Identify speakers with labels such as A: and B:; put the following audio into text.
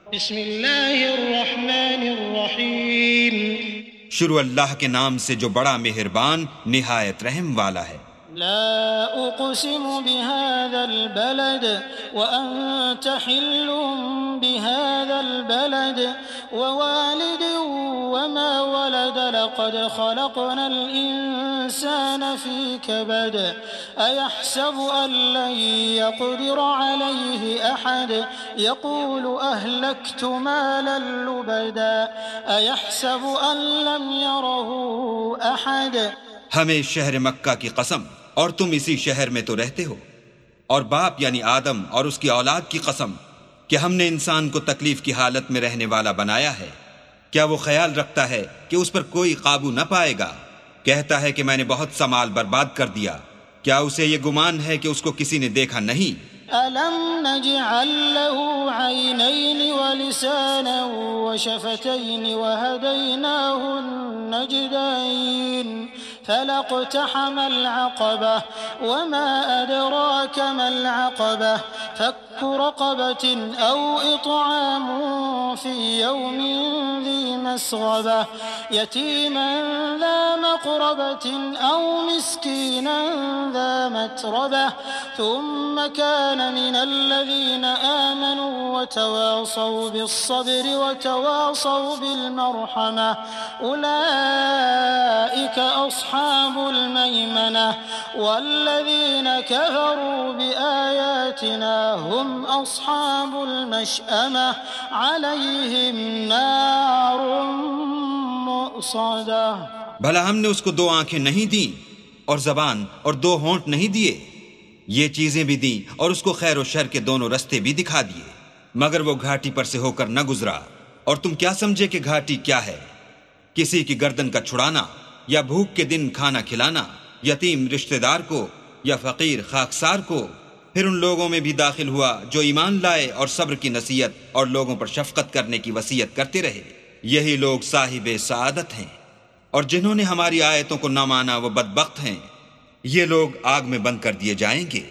A: بسم اللہ الرحمن الرحیم۔
B: شروع اللہ کے نام سے جو بڑا مہربان نہایت رحم والا ہے۔
A: لا اقسم بهذا البلد وانت حل بهذا البلد ووالد وما ولد لقد خلقنا الانسان في كبد ايحسب ان لن يقدر عليه احد يقول اهلكت مالا لبدا ايحسب ان لم يره احد۔
B: ہمیں شہر مکہ کی قسم، اور تم اسی شہر میں تو رہتے ہو، اور باپ یعنی آدم اور اس کی اولاد کی قسم کہ ہم نے انسان کو تکلیف کی حالت میں رہنے والا بنایا ہے، کیا وہ خیال رکھتا ہے کہ اس پر کوئی قابو نہ پائے گا؟ کہتا ہے کہ میں نے بہت سا مال برباد کر دیا، کیا اسے یہ گمان ہے کہ اس کو کسی نے دیکھا نہیں؟
A: أَلَمْ نَجْعَلْ لَهُ عَيْنَيْنِ وَلِسَانًا وَشَفَتَيْنِ وَهَدَيْنَاهُ النَّجْدَيْنِ فَلَا اقْتَحَمَ الْعَقَبَةَ وَمَا أَدْرَاكَ مَا الْعَقَبَةُ فَكُّ رَقَبَةٍ أَوْ إِطْعَامٌ فِي يَوْمٍ ذِي مَسْغَبَةٍ يَتِيمًا ذَا مَقْرَبَةٍ أَوْ مِسْكِينًا ذَا مَتْرَبَةٍ ثُمَّ كَانَ من الذين آمنوا وتواصوا بالصبر وتواصوا بالمرحمة أولئك أصحاب الميمنة والذين كفروا بآياتنا هم أصحاب المشأمة عليهم نار مؤصدة۔
B: بھلا ہم نے اس کو 2 آنکھیں نہیں دیں اور زبان اور 2 ہونٹ نہیں دیے؟ یہ چیزیں بھی دیں اور اس کو خیر و شر کے دونوں رستے بھی دکھا دیے، مگر وہ گھاٹی پر سے ہو کر نہ گزرا۔ اور تم کیا سمجھے کہ گھاٹی کیا ہے؟ کسی کی گردن کا چھڑانا، یا بھوک کے دن کھانا کھلانا، یتیم رشتہ دار کو، یا فقیر خاکسار کو۔ پھر ان لوگوں میں بھی داخل ہوا جو ایمان لائے اور صبر کی نصیحت اور لوگوں پر شفقت کرنے کی وصیت کرتے رہے، یہی لوگ صاحب سعادت ہیں۔ اور جنہوں نے ہماری آیتوں کو نہ مانا وہ بدبخت ہیں، یہ لوگ آگ میں بند کر دیے جائیں گے۔